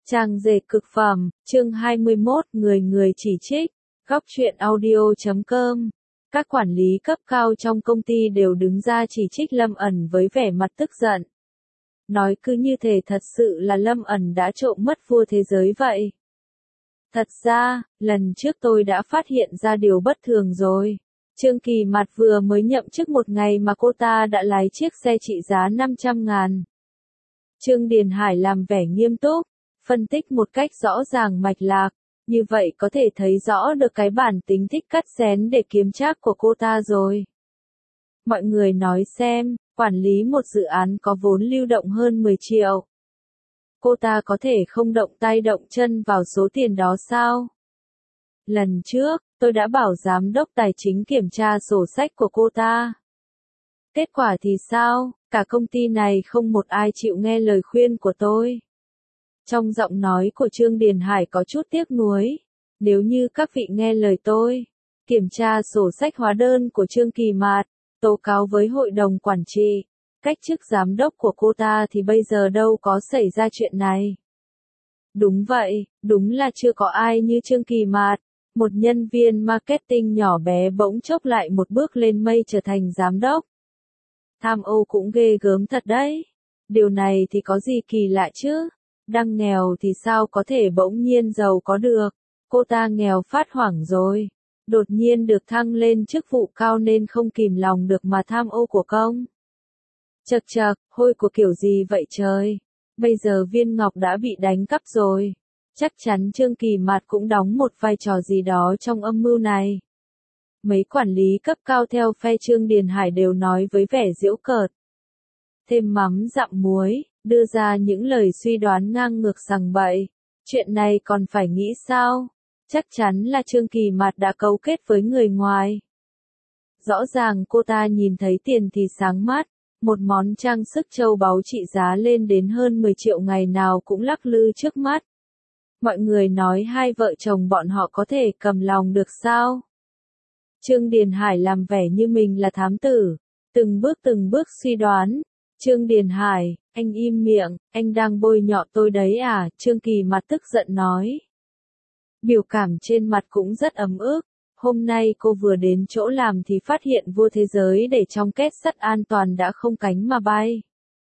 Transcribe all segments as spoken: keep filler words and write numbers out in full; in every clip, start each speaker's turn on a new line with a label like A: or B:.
A: Trang dệt cực phẩm, chương hai mươi mốt, người người chỉ trích, góc truyện audio chấm com. Các quản lý cấp cao trong công ty đều đứng ra chỉ trích Lâm ẩn với vẻ mặt tức giận. Nói cứ như thể thật sự là Lâm ẩn đã trộm mất vua thế giới vậy. Thật ra, lần trước tôi đã phát hiện ra điều bất thường rồi. Trương Kỳ Mạt vừa mới nhậm chức một ngày mà cô ta đã lái chiếc xe trị giá năm trăm ngàn. Trương Điền Hải làm vẻ nghiêm túc, phân tích một cách rõ ràng mạch lạc, như vậy có thể thấy rõ được cái bản tính thích cắt xén để kiếm trác của cô ta rồi. Mọi người nói xem, quản lý một dự án có vốn lưu động hơn mười triệu. Cô ta có thể không động tay động chân vào số tiền đó sao? Lần trước, tôi đã bảo giám đốc tài chính kiểm tra sổ sách của cô ta. Kết quả thì sao? Cả công ty này không một ai chịu nghe lời khuyên của tôi. Trong giọng nói của Trương Điền Hải có chút tiếc nuối. Nếu như các vị nghe lời tôi, kiểm tra sổ sách hóa đơn của Trương Kỳ Mạt, tố cáo với hội đồng quản trị, cách chức giám đốc của cô ta thì bây giờ đâu có xảy ra chuyện này. Đúng vậy, đúng là chưa có ai như Trương Kỳ Mạt, một nhân viên marketing nhỏ bé bỗng chốc lại một bước lên mây trở thành giám đốc. Tham ô cũng ghê gớm thật đấy. Điều này thì có gì kỳ lạ chứ? Đang nghèo thì sao có thể bỗng nhiên giàu có được? Cô ta nghèo phát hoảng rồi. Đột nhiên được thăng lên chức vụ cao nên không kìm lòng được mà tham ô của công. Chậc chậc, hôi của kiểu gì vậy trời? Bây giờ Viên Ngọc đã bị đánh cắp rồi. Chắc chắn Trương Kỳ Mạt cũng đóng một vai trò gì đó trong âm mưu này. Mấy quản lý cấp cao theo phe Trương Điền Hải đều nói với vẻ giễu cợt. Thêm mắm dặm muối, đưa ra những lời suy đoán ngang ngược sằng bậy. Chuyện này còn phải nghĩ sao? Chắc chắn là Trương Kỳ Mạt đã cấu kết với người ngoài. Rõ ràng cô ta nhìn thấy tiền thì sáng mắt, một món trang sức châu báu trị giá lên đến hơn mười triệu ngày nào cũng lắc lư trước mắt. Mọi người nói hai vợ chồng bọn họ có thể cầm lòng được sao? Trương Điền Hải làm vẻ như mình là thám tử, từng bước từng bước suy đoán. Trương Điền Hải, anh im miệng, anh đang bôi nhọ tôi đấy à? Trương Kỳ Mạt tức giận nói. Biểu cảm trên mặt cũng rất ấm ức. Hôm nay cô vừa đến chỗ làm thì phát hiện vua thế giới để trong két sắt an toàn đã không cánh mà bay.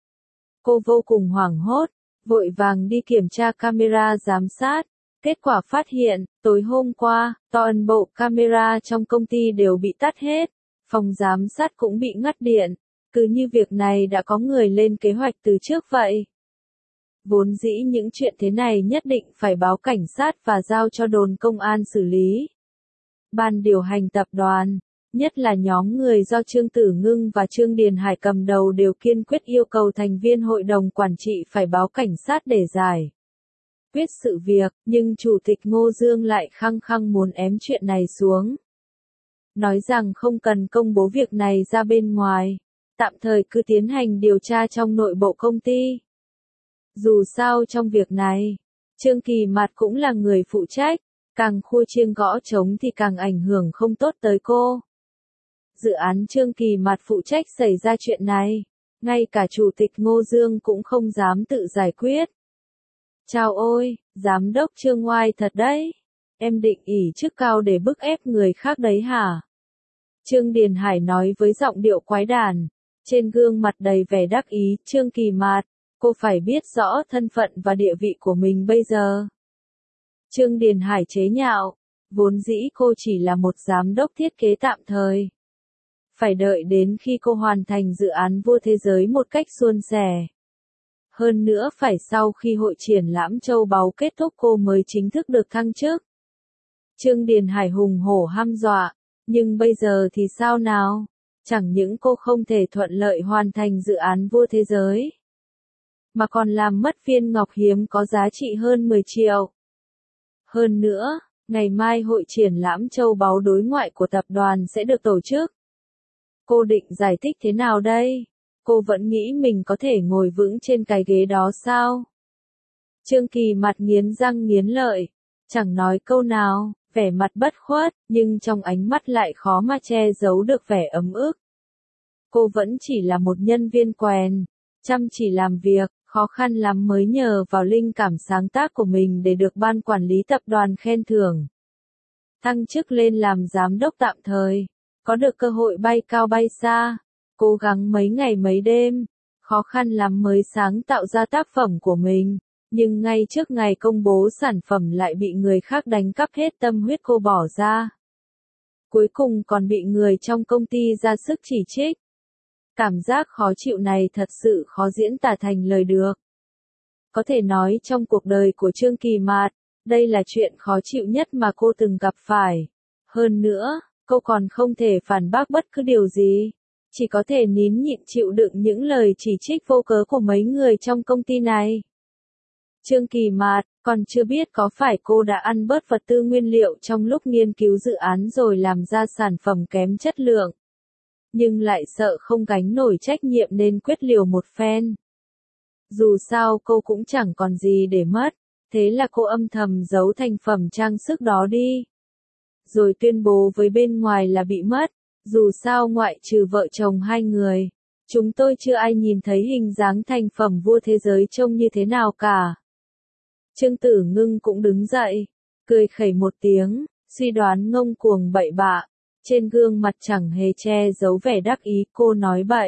A: Cô vô cùng hoảng hốt, vội vàng đi kiểm tra camera giám sát. Kết quả phát hiện, tối hôm qua, toàn bộ camera trong công ty đều bị tắt hết, phòng giám sát cũng bị ngắt điện, cứ như việc này đã có người lên kế hoạch từ trước vậy. Vốn dĩ những chuyện thế này nhất định phải báo cảnh sát và giao cho đồn công an xử lý. Ban điều hành tập đoàn, nhất là nhóm người do Trương Tử Ngưng và Trương Điền Hải cầm đầu đều kiên quyết yêu cầu thành viên hội đồng quản trị phải báo cảnh sát để giải quyết sự việc, nhưng Chủ tịch Ngô Dương lại khăng khăng muốn ém chuyện này xuống. Nói rằng không cần công bố việc này ra bên ngoài, tạm thời cứ tiến hành điều tra trong nội bộ công ty. Dù sao trong việc này, Trương Kỳ Mạt cũng là người phụ trách, càng khua chiêng gõ trống thì càng ảnh hưởng không tốt tới cô. Dự án Trương Kỳ Mạt phụ trách xảy ra chuyện này, ngay cả Chủ tịch Ngô Dương cũng không dám tự giải quyết. Chào ôi, giám đốc Trương oai thật đấy. Em định ỷ chức cao để bức ép người khác đấy hả? Trương Điền Hải nói với giọng điệu quái đản, trên gương mặt đầy vẻ đắc ý. Trương Kỳ Mạt, cô phải biết rõ thân phận và địa vị của mình bây giờ. Trương Điền Hải chế nhạo, vốn dĩ cô chỉ là một giám đốc thiết kế tạm thời. Phải đợi đến khi cô hoàn thành dự án vua thế giới một cách suôn sẻ. Hơn nữa phải sau khi hội triển lãm châu báu kết thúc cô mới chính thức được thăng chức. Trương Điền Hải hùng hổ hăm dọa, nhưng bây giờ thì sao nào? Chẳng những cô không thể thuận lợi hoàn thành dự án vua thế giới, mà còn làm mất viên ngọc hiếm có giá trị hơn mười triệu. Hơn nữa, ngày mai hội triển lãm châu báu đối ngoại của tập đoàn sẽ được tổ chức. Cô định giải thích thế nào đây? Cô vẫn nghĩ mình có thể ngồi vững trên cái ghế đó sao? Trương Kỳ Mạt nghiến răng nghiến lợi, chẳng nói câu nào, vẻ mặt bất khuất, nhưng trong ánh mắt lại khó mà che giấu được vẻ ấm ức. Cô vẫn chỉ là một nhân viên quèn, chăm chỉ làm việc, khó khăn lắm mới nhờ vào linh cảm sáng tác của mình để được ban quản lý tập đoàn khen thưởng. Thăng chức lên làm giám đốc tạm thời, có được cơ hội bay cao bay xa, cố gắng mấy ngày mấy đêm, khó khăn lắm mới sáng tạo ra tác phẩm của mình, nhưng ngay trước ngày công bố sản phẩm lại bị người khác đánh cắp hết tâm huyết cô bỏ ra. Cuối cùng còn bị người trong công ty ra sức chỉ trích. Cảm giác khó chịu này thật sự khó diễn tả thành lời được. Có thể nói trong cuộc đời của Trương Kỳ Mạt, đây là chuyện khó chịu nhất mà cô từng gặp phải. Hơn nữa, cô còn không thể phản bác bất cứ điều gì. Chỉ có thể nín nhịn chịu đựng những lời chỉ trích vô cớ của mấy người trong công ty này. Trương Kỳ Mạt, còn chưa biết có phải cô đã ăn bớt vật tư nguyên liệu trong lúc nghiên cứu dự án rồi làm ra sản phẩm kém chất lượng. Nhưng lại sợ không gánh nổi trách nhiệm nên quyết liều một phen. Dù sao cô cũng chẳng còn gì để mất, thế là cô âm thầm giấu thành phẩm trang sức đó đi. Rồi tuyên bố với bên ngoài là bị mất, dù sao ngoại trừ vợ chồng hai người, chúng tôi chưa ai nhìn thấy hình dáng thành phẩm vua thế giới trông như thế nào cả. Trương Tử Ngưng cũng đứng dậy, cười khẩy một tiếng, suy đoán ngông cuồng bậy bạ, trên gương mặt chẳng hề che giấu vẻ đắc ý, cô nói bậy.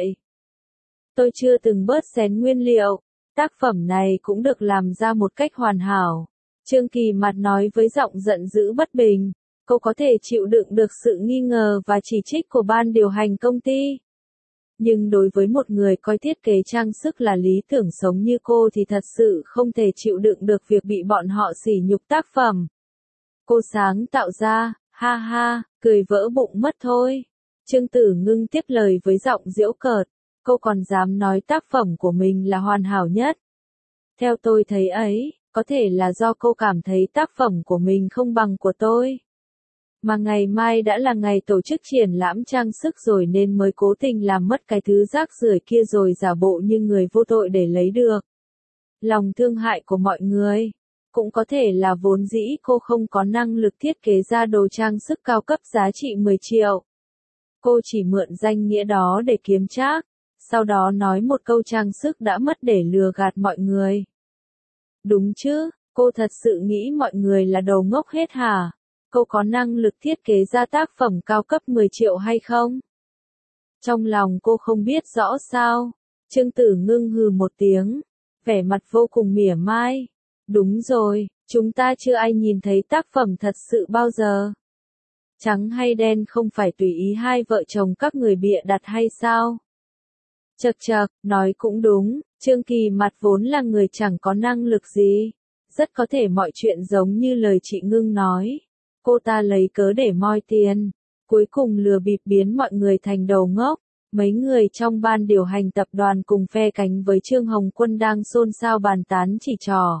A: Tôi chưa từng bớt xén nguyên liệu, tác phẩm này cũng được làm ra một cách hoàn hảo. Trương Kỳ Mạt nói với giọng giận dữ bất bình, cô có thể chịu đựng được sự nghi ngờ và chỉ trích của ban điều hành công ty. Nhưng đối với một người coi thiết kế trang sức là lý tưởng sống như cô thì thật sự không thể chịu đựng được việc bị bọn họ sỉ nhục tác phẩm. Cô sáng tạo ra, ha ha, cười vỡ bụng mất thôi. Trương Tử Ngưng tiếp lời với giọng giễu cợt, cô còn dám nói tác phẩm của mình là hoàn hảo nhất. Theo tôi thấy ấy, có thể là do cô cảm thấy tác phẩm của mình không bằng của tôi. Mà ngày mai đã là ngày tổ chức triển lãm trang sức rồi nên mới cố tình làm mất cái thứ rác rưởi kia rồi giả bộ như người vô tội để lấy được lòng thương hại của mọi người. Cũng có thể là vốn dĩ cô không có năng lực thiết kế ra đồ trang sức cao cấp giá trị mười triệu. Cô chỉ mượn danh nghĩa đó để kiếm trác, sau đó nói một câu trang sức đã mất để lừa gạt mọi người. Đúng chứ, cô thật sự nghĩ mọi người là đầu ngốc hết hả? Cô có năng lực thiết kế ra tác phẩm cao cấp mười triệu hay không? Trong lòng cô không biết rõ sao? Trương Tử Ngưng hừ một tiếng, vẻ mặt vô cùng mỉa mai. Đúng rồi, chúng ta chưa ai nhìn thấy tác phẩm thật sự bao giờ. Trắng hay đen không phải tùy ý hai vợ chồng các người bịa đặt hay sao? Chậc chậc, nói cũng đúng, Trương Kỳ Mạt vốn là người chẳng có năng lực gì. Rất có thể mọi chuyện giống như lời chị Ngưng nói. Cô ta lấy cớ để moi tiền, cuối cùng lừa bịp biến mọi người thành đầu ngốc. Mấy người trong ban điều hành tập đoàn cùng phe cánh với Trương Hồng Quân đang xôn xao bàn tán chỉ trò.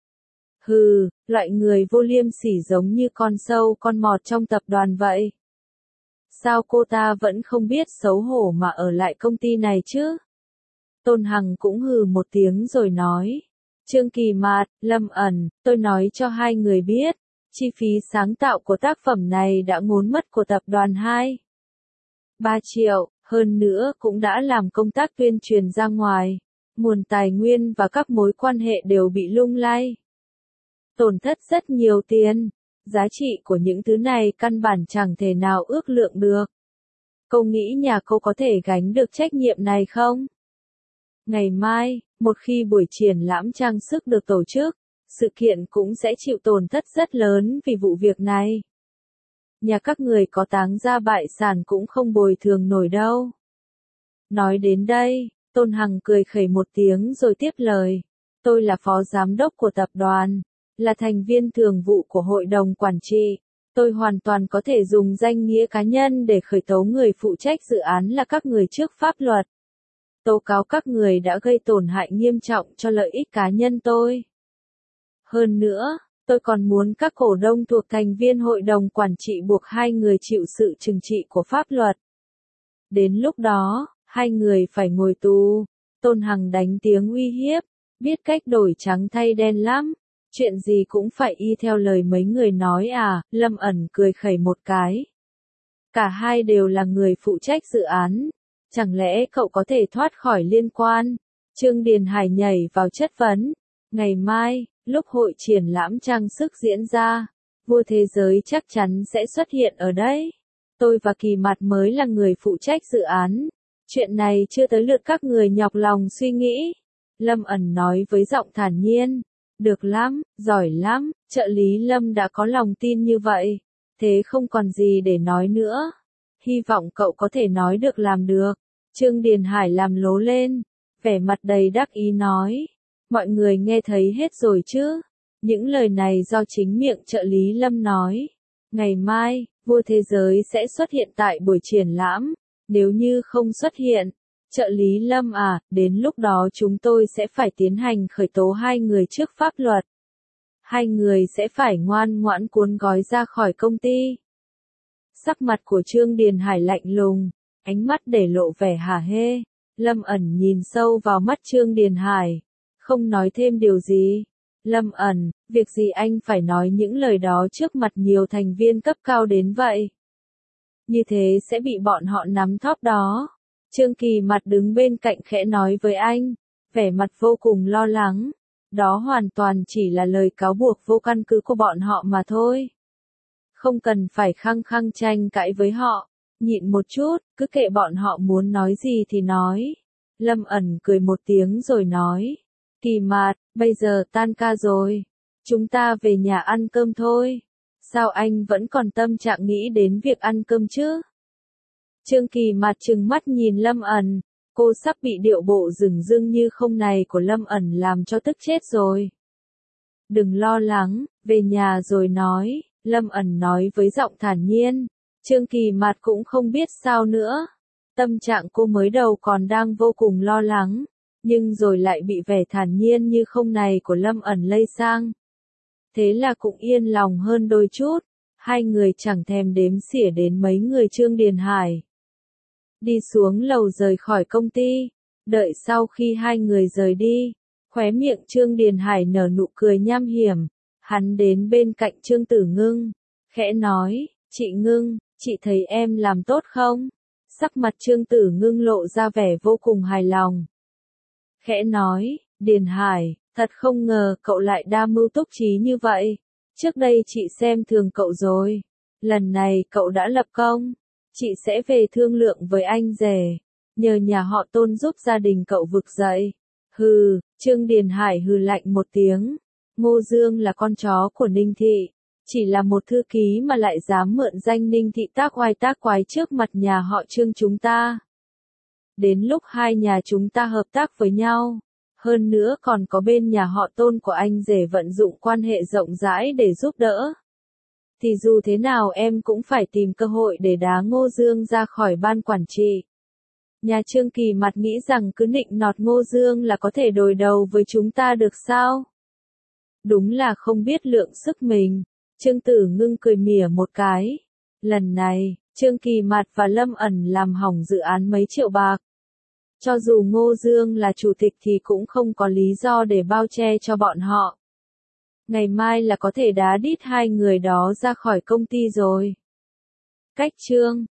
A: Hừ, loại người vô liêm sỉ giống như con sâu con mọt trong tập đoàn vậy. Sao cô ta vẫn không biết xấu hổ mà ở lại công ty này chứ? Tôn Hằng cũng hừ một tiếng rồi nói. Trương Kỳ Mạt, Lâm Ẩn, tôi nói cho hai người biết, chi phí sáng tạo của tác phẩm này đã ngốn mất của tập đoàn hai. ba triệu, hơn nữa cũng đã làm công tác tuyên truyền ra ngoài. Nguồn tài nguyên và các mối quan hệ đều bị lung lay. Tổn thất rất nhiều tiền. Giá trị của những thứ này căn bản chẳng thể nào ước lượng được. Cô nghĩ nhà cô có thể gánh được trách nhiệm này không? Ngày mai, một khi buổi triển lãm trang sức được tổ chức, sự kiện cũng sẽ chịu tổn thất rất lớn vì vụ việc này. Nhà các người có táng ra bại sản cũng không bồi thường nổi đâu. Nói đến đây, Tôn Hằng cười khẩy một tiếng rồi tiếp lời. Tôi là phó giám đốc của tập đoàn, là thành viên thường vụ của hội đồng quản trị. Tôi hoàn toàn có thể dùng danh nghĩa cá nhân để khởi tố người phụ trách dự án là các người trước pháp luật. Tố cáo các người đã gây tổn hại nghiêm trọng cho lợi ích cá nhân tôi. Hơn nữa, tôi còn muốn các cổ đông thuộc thành viên hội đồng quản trị buộc hai người chịu sự trừng trị của pháp luật. Đến lúc đó, hai người phải ngồi tù. Tôn Hằng đánh tiếng uy hiếp, biết cách đổi trắng thay đen lắm. Chuyện gì cũng phải y theo lời mấy người nói à, Lâm Ẩn cười khẩy một cái. Cả hai đều là người phụ trách dự án. Chẳng lẽ cậu có thể thoát khỏi liên quan? Trương Điền Hải nhảy vào chất vấn. Ngày mai, lúc hội triển lãm trang sức diễn ra, vua thế giới chắc chắn sẽ xuất hiện ở đấy. Tôi và Kỳ Mạt mới là người phụ trách dự án. Chuyện này chưa tới lượt các người nhọc lòng suy nghĩ. Lâm ẩn nói với giọng thản nhiên. Được lắm, giỏi lắm, trợ lý Lâm đã có lòng tin như vậy. Thế không còn gì để nói nữa. Hy vọng cậu có thể nói được làm được. Trương Điền Hải làm lố lên, vẻ mặt đầy đắc ý nói. Mọi người nghe thấy hết rồi chứ? Những lời này do chính miệng trợ lý Lâm nói. Ngày mai, vua thế giới sẽ xuất hiện tại buổi triển lãm. Nếu như không xuất hiện, trợ lý Lâm à, đến lúc đó chúng tôi sẽ phải tiến hành khởi tố hai người trước pháp luật. Hai người sẽ phải ngoan ngoãn cuốn gói ra khỏi công ty. Sắc mặt của Trương Điền Hải lạnh lùng, ánh mắt để lộ vẻ hả hê. Lâm ẩn nhìn sâu vào mắt Trương Điền Hải, không nói thêm điều gì. Lâm ẩn, việc gì anh phải nói những lời đó trước mặt nhiều thành viên cấp cao đến vậy? Như thế sẽ bị bọn họ nắm thóp đó. Trương Kỳ Mặt đứng bên cạnh khẽ nói với anh, vẻ mặt vô cùng lo lắng. Đó hoàn toàn chỉ là lời cáo buộc vô căn cứ của bọn họ mà thôi. Không cần phải khăng khăng tranh cãi với họ. Nhịn một chút, cứ kệ bọn họ muốn nói gì thì nói. Lâm ẩn cười một tiếng rồi nói. Kỳ Mạt, bây giờ tan ca rồi. Chúng ta về nhà ăn cơm thôi. Sao anh vẫn còn tâm trạng nghĩ đến việc ăn cơm chứ? Trương Kỳ Mạt trừng mắt nhìn Lâm ẩn. Cô sắp bị điệu bộ dửng dưng như không này của Lâm ẩn làm cho tức chết rồi. Đừng lo lắng, về nhà rồi nói. Lâm ẩn nói với giọng thản nhiên. Trương Kỳ Mạt cũng không biết sao nữa. Tâm trạng cô mới đầu còn đang vô cùng lo lắng, nhưng rồi lại bị vẻ thản nhiên như không này của Lâm ẩn lây sang. Thế là cũng yên lòng hơn đôi chút. Hai người chẳng thèm đếm xỉa đến mấy người Trương Điền Hải. Đi xuống lầu rời khỏi công ty. Đợi sau khi hai người rời đi, khóe miệng Trương Điền Hải nở nụ cười nham hiểm. Hắn đến bên cạnh Trương Tử Ngưng, khẽ nói, chị Ngưng, chị thấy em làm tốt không? Sắc mặt Trương Tử Ngưng lộ ra vẻ vô cùng hài lòng. Khẽ nói, Điền Hải, thật không ngờ cậu lại đa mưu túc trí như vậy. Trước đây chị xem thường cậu rồi. Lần này cậu đã lập công. Chị sẽ về thương lượng với anh rể. Nhờ nhà họ Tôn giúp gia đình cậu vực dậy. Hừ, Trương Điền Hải hừ lạnh một tiếng. Ngô Dương là con chó của Ninh Thị. Chỉ là một thư ký mà lại dám mượn danh Ninh Thị tác oai tác quái trước mặt nhà họ Trương chúng ta. Đến lúc hai nhà chúng ta hợp tác với nhau, hơn nữa còn có bên nhà họ Tôn của anh rể vận dụng quan hệ rộng rãi để giúp đỡ, thì dù thế nào em cũng phải tìm cơ hội để đá Ngô Dương ra khỏi ban quản trị. Nhà Trương Kỳ Mặt nghĩ rằng cứ nịnh nọt Ngô Dương là có thể đối đầu với chúng ta được sao? Đúng là không biết lượng sức mình. Trương Tử Ngưng cười mỉa một cái. Lần này, Trương Kỳ Mạt và Lâm ẩn làm hỏng dự án mấy triệu bạc. Cho dù Ngô Dương là chủ tịch thì cũng không có lý do để bao che cho bọn họ. Ngày mai là có thể đá đít hai người đó ra khỏi công ty rồi. Cách chương